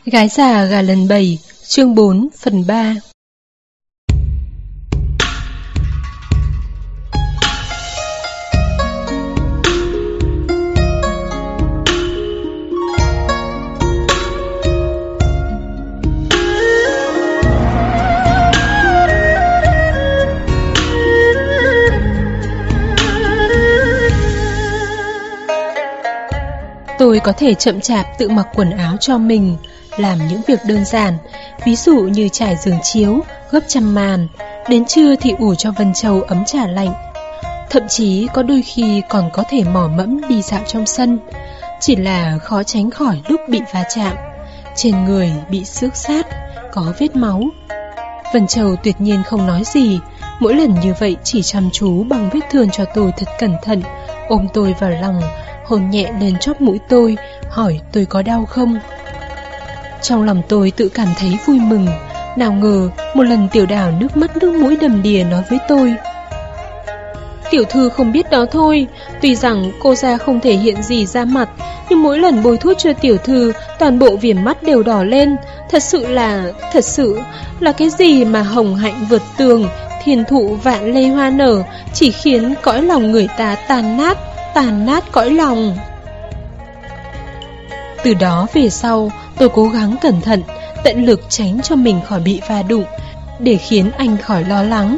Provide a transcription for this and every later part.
Gái già gà lần 7, chương 4, phần 3. Tôi có thể chậm chạp tự mặc quần áo cho mình, làm những việc đơn giản, ví dụ như trải giường chiếu, gấp chăn màn, đến trưa thì ủ cho Vân Châu ấm trà lạnh. Thậm chí có đôi khi còn có thể mò mẫm đi dạo trong sân, chỉ là khó tránh khỏi lúc bị va chạm. Trên người bị xước sát, có vết máu. Vân Châu tuyệt nhiên không nói gì, mỗi lần như vậy chỉ chăm chú bằng vết thương cho tôi thật cẩn thận, ôm tôi vào lòng, hôn nhẹ lên chóp mũi tôi, hỏi tôi có đau không. Trong lòng tôi tự cảm thấy vui mừng. Nào ngờ một lần Tiểu Đào nước mắt nước mũi đầm đìa nói với tôi: "Tiểu thư không biết đó thôi, tuy rằng cô gia không thể hiện gì ra mặt, nhưng mỗi lần bôi thuốc cho tiểu thư, toàn bộ viền mắt đều đỏ lên. Thật sự là cái gì mà hồng hạnh vượt tường, thiên thụ vạn lê hoa nở, chỉ khiến cõi lòng người ta tàn nát cõi lòng." Từ đó về sau, tôi cố gắng cẩn thận, tận lực tránh cho mình khỏi bị va đụng, để khiến anh khỏi lo lắng.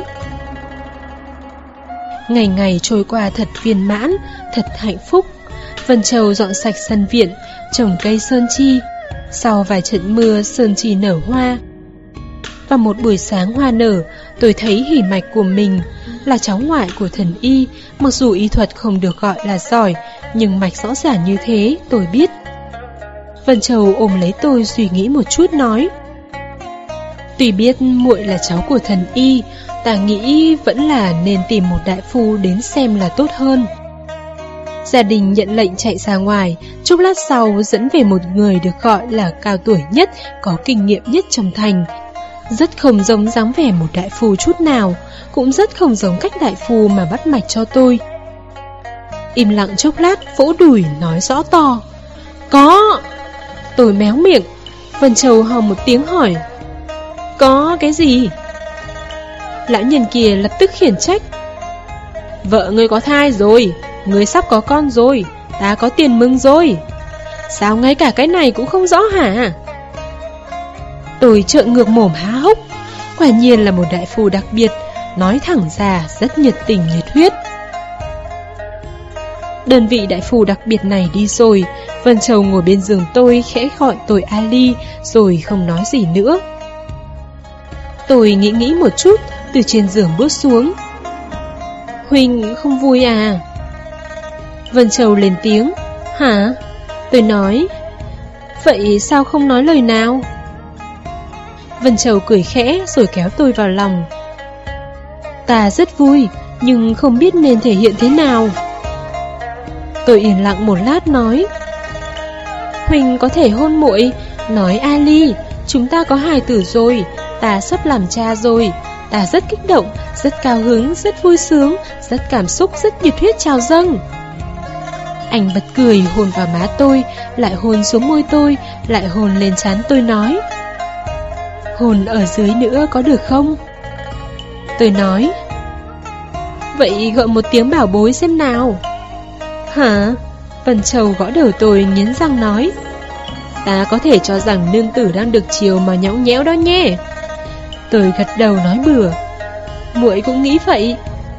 Ngày ngày trôi qua thật viên mãn, thật hạnh phúc. Vân Châu dọn sạch sân viện, trồng cây sơn chi. Sau vài trận mưa, sơn chi nở hoa. Và một buổi sáng hoa nở, tôi thấy hỉ mạch của mình. Là cháu ngoại của thần y, mặc dù y thuật không được gọi là giỏi, nhưng mạch rõ ràng như thế, tôi biết. Vân Châu ôm lấy tôi suy nghĩ một chút nói: "Tuy biết muội là cháu của thần y, ta nghĩ vẫn là nên tìm một đại phu đến xem là tốt hơn." Gia đình nhận lệnh chạy ra ngoài, chốc lát sau dẫn về một người được gọi là cao tuổi nhất, có kinh nghiệm nhất trong thành. Rất không giống dáng vẻ một đại phu chút nào, cũng rất không giống cách đại phu mà bắt mạch cho tôi. Im lặng chốc lát, vỗ đùi nói rõ to: "Có!" Tôi méo miệng. Vân Châu hò một tiếng hỏi: "Có cái gì?" Lão nhân kia lập tức khiển trách: "Vợ ngươi có thai rồi, ngươi sắp có con rồi, ta có tiền mừng rồi. Sao ngay cả cái này cũng không rõ hả?" Tôi trợn ngược mồm há hốc. Quả nhiên là một đại phu đặc biệt, nói thẳng ra rất nhiệt tình nhiệt huyết. Đơn vị đại phu đặc biệt này đi rồi, Vân Châu ngồi bên giường tôi khẽ gọi tôi Ali, rồi không nói gì nữa. Tôi nghĩ một chút, từ trên giường bước xuống. "Huynh không vui à?" Vân Châu lên tiếng: "Hả?" Tôi nói: "Vậy sao không nói lời nào?" Vân Châu cười khẽ rồi kéo tôi vào lòng. "Ta rất vui, nhưng không biết nên thể hiện thế nào." Tôi yên lặng một lát nói: "Huynh có thể hôn muội, nói Ali, chúng ta có hài tử rồi, ta sắp làm cha rồi, ta rất kích động, rất cao hứng, rất vui sướng, rất cảm xúc, rất nhiệt huyết trào dâng." Anh bật cười hôn vào má tôi, lại hôn xuống môi tôi, lại hôn lên trán tôi nói: "Hôn ở dưới nữa có được không?" Tôi nói: "Vậy gọi một tiếng bảo bối xem nào." "Hả?" Vân Châu gõ đầu tôi nghiến răng nói: "Ta có thể cho rằng nương tử đang được chiều mà nhõng nhẽo đó nhé." Tôi gật đầu nói bừa: "Muội cũng nghĩ vậy."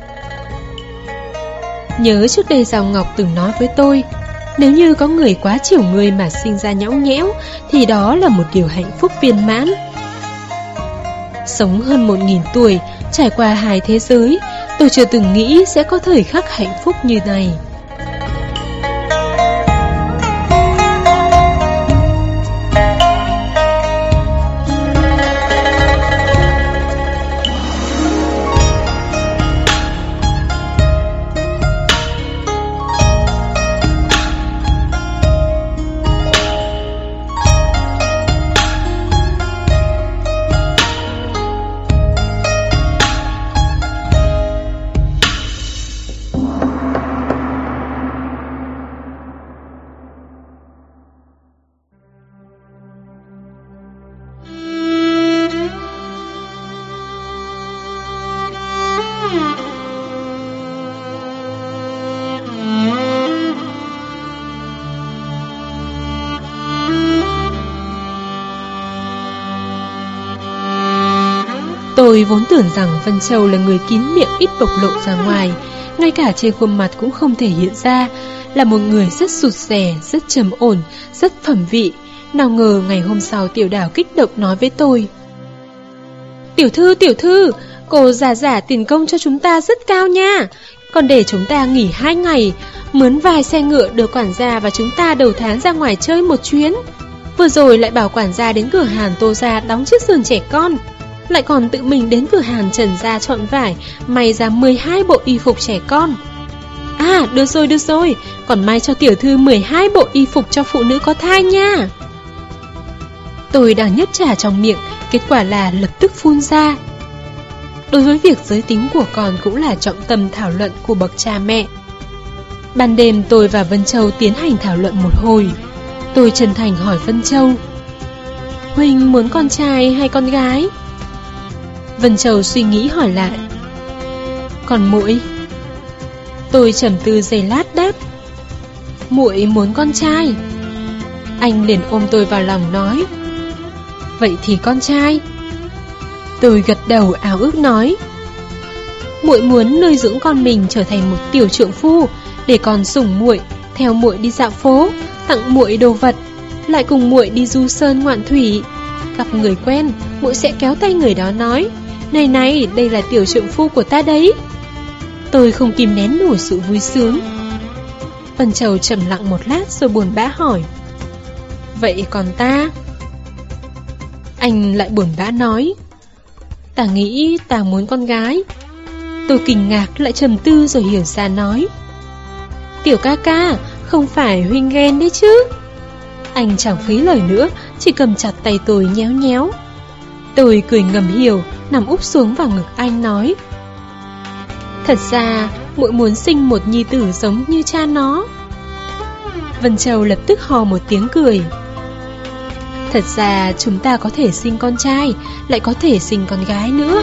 Nhớ trước đây Giao Ngọc từng nói với tôi, nếu như có người quá chiều người mà sinh ra nhõng nhẽo, thì đó là một điều hạnh phúc viên mãn. Sống hơn 1000 tuổi, trải qua 2 thế giới, tôi chưa từng nghĩ sẽ có thời khắc hạnh phúc như này. Tôi vốn tưởng rằng Vân Châu là người kín miệng ít bộc lộ ra ngoài, ngay cả trên khuôn mặt cũng không thể hiện ra, là một người rất rụt rè, rất trầm ổn, rất phẩm vị. Nào ngờ ngày hôm sau Tiểu Đào kích động nói với tôi: Tiểu thư, cô giả tiền công cho chúng ta rất cao nha, còn để chúng ta nghỉ 2 ngày, mướn vài xe ngựa đưa quản gia và chúng ta đầu tháng ra ngoài chơi một chuyến. Vừa rồi lại bảo quản gia đến cửa hàng Tô Gia đóng chiếc giường trẻ con, lại còn tự mình đến cửa hàng Trần Gia chọn vải, may ra 12 bộ y phục trẻ con. À, được rồi, còn may cho tiểu thư 12 bộ y phục cho phụ nữ có thai nha. Tôi đang nhấp trà trong miệng, kết quả là lập tức phun ra. Đối với việc giới tính của con cũng là trọng tâm thảo luận của bậc cha mẹ. Ban đêm tôi và Vân Châu tiến hành thảo luận một hồi. Tôi chân thành hỏi Vân Châu: Huynh muốn con trai hay con gái? Vân Châu suy nghĩ hỏi lại: Còn muội? Tôi trầm tư giây lát đáp: Muội muốn con trai. Anh liền ôm tôi vào lòng nói: Vậy thì con trai. Tôi gật đầu áo ước nói: Muội muốn nuôi dưỡng con mình trở thành một tiểu trượng phu, để con sủng muội, theo muội đi dạo phố, tặng muội đồ vật, lại cùng muội đi du sơn ngoạn thủy. Gặp người quen, muội sẽ kéo tay người đó nói: Này, đây là tiểu trượng phu của ta đấy. Tôi không kìm nén nổi sự vui sướng. Vân Châu trầm lặng một lát rồi buồn bã hỏi: Vậy còn ta? Anh lại buồn bã nói: Ta nghĩ ta muốn con gái. Tôi kinh ngạc lại trầm tư rồi hiểu ra nói: Tiểu ca, không phải huynh ghen đấy chứ? Anh chẳng phí lời nữa, chỉ cầm chặt tay tôi nhéo. Tôi cười ngầm hiểu, nằm úp xuống vào ngực anh nói: Thật ra muội muốn sinh một nhi tử giống như cha nó. Vân Châu lập tức hò một tiếng cười: Thật ra chúng ta có thể sinh con trai, lại có thể sinh con gái nữa.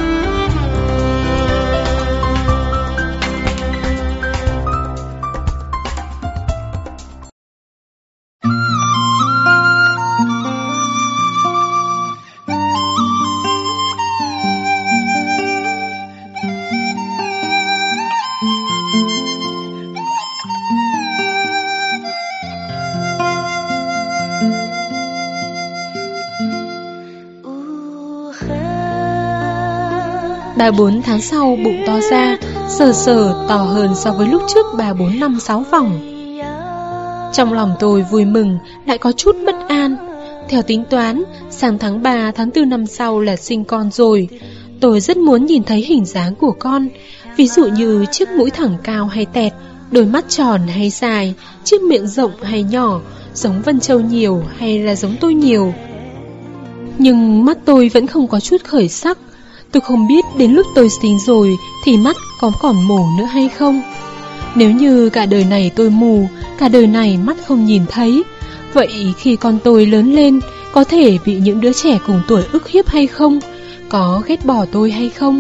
Ba 4 tháng sau bụng to ra, sờ to hơn so với lúc trước 3, 4, 5, 6 vòng. Trong lòng tôi vui mừng, lại có chút bất an. Theo tính toán, sang tháng 3, tháng 4 năm sau là sinh con rồi. Tôi rất muốn nhìn thấy hình dáng của con, ví dụ như chiếc mũi thẳng cao hay tẹt, đôi mắt tròn hay dài, chiếc miệng rộng hay nhỏ, giống Vân Châu nhiều hay là giống tôi nhiều. Nhưng mắt tôi vẫn không có chút khởi sắc. Tôi không biết đến lúc tôi sinh rồi thì mắt có còn mù nữa hay không. Nếu như cả đời này tôi mù, cả đời này mắt không nhìn thấy, vậy khi con tôi lớn lên, có thể bị những đứa trẻ cùng tuổi ức hiếp hay không? Có ghét bỏ tôi hay không?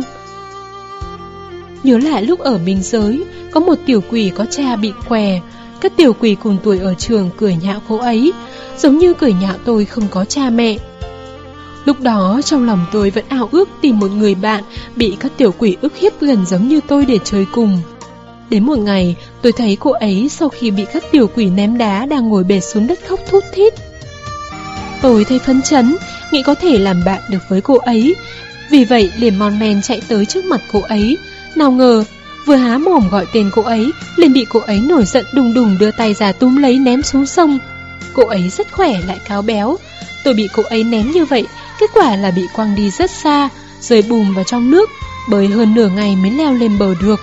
Nhớ lại lúc ở biên giới, có một tiểu quỷ có cha bị què. Các tiểu quỷ cùng tuổi ở trường cười nhạo cô ấy, giống như cười nhạo tôi không có cha mẹ. Lúc đó trong lòng tôi vẫn ao ước tìm một người bạn bị các tiểu quỷ ức hiếp gần giống như tôi để chơi cùng. Đến một ngày, tôi thấy cô ấy sau khi bị các tiểu quỷ ném đá đang ngồi bệt xuống đất khóc thút thít. Tôi thấy phấn chấn, nghĩ có thể làm bạn được với cô ấy. Vì vậy liền mon men chạy tới trước mặt cô ấy. Nào ngờ, vừa há mồm gọi tên cô ấy, liền bị cô ấy nổi giận đùng đùng đưa tay ra túm lấy ném xuống sông. Cô ấy rất khỏe lại cao béo. Tôi bị cô ấy ném như vậy, kết quả là bị quăng đi rất xa, rơi bùm vào trong nước, bơi hơn nửa ngày mới leo lên bờ được.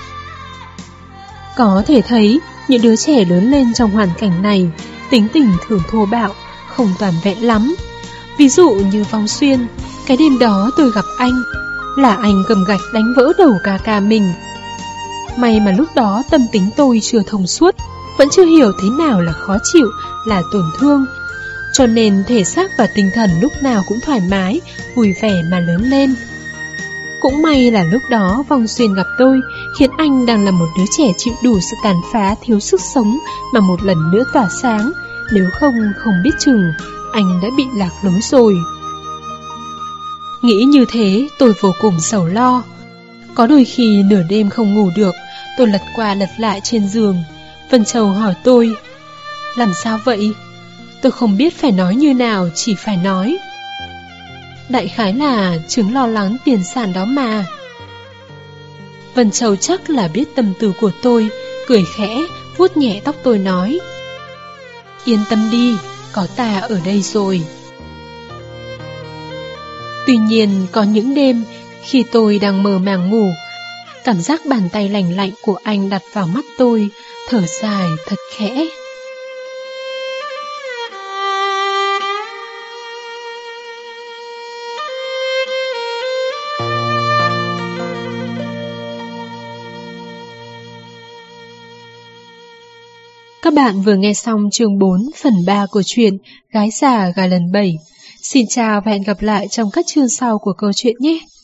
Có thể thấy, những đứa trẻ lớn lên trong hoàn cảnh này, tính tình thường thô bạo, không toàn vẹn lắm. Ví dụ như Phong Xuyên, cái đêm đó tôi gặp anh, là anh cầm gạch đánh vỡ đầu ca mình. May mà lúc đó tâm tính tôi chưa thông suốt, vẫn chưa hiểu thế nào là khó chịu, là tổn thương, cho nên thể xác và tinh thần lúc nào cũng thoải mái, vui vẻ mà lớn lên. Cũng may là lúc đó Phong Xuyên gặp tôi, khiến anh đang là một đứa trẻ chịu đủ sự tàn phá, thiếu sức sống mà một lần nữa tỏa sáng. Nếu không biết chừng anh đã bị lạc lối rồi. Nghĩ như thế tôi vô cùng sầu lo. Có đôi khi nửa đêm không ngủ được, tôi lật qua lật lại trên giường. Vân Châu hỏi tôi, làm sao vậy? Tôi không biết phải nói như nào, chỉ phải nói. Đại khái là chứng lo lắng tiền sản đó mà. Vân Châu chắc là biết tâm tư của tôi, cười khẽ, vuốt nhẹ tóc tôi nói, yên tâm đi, có ta ở đây rồi. Tuy nhiên có những đêm khi tôi đang mơ màng ngủ, cảm giác bàn tay lành lạnh của anh đặt vào mắt tôi, thở dài thật khẽ. Các bạn vừa nghe xong chương 4 phần 3 của truyện Gái già gà lần 7. Xin chào và hẹn gặp lại trong các chương sau của câu chuyện nhé!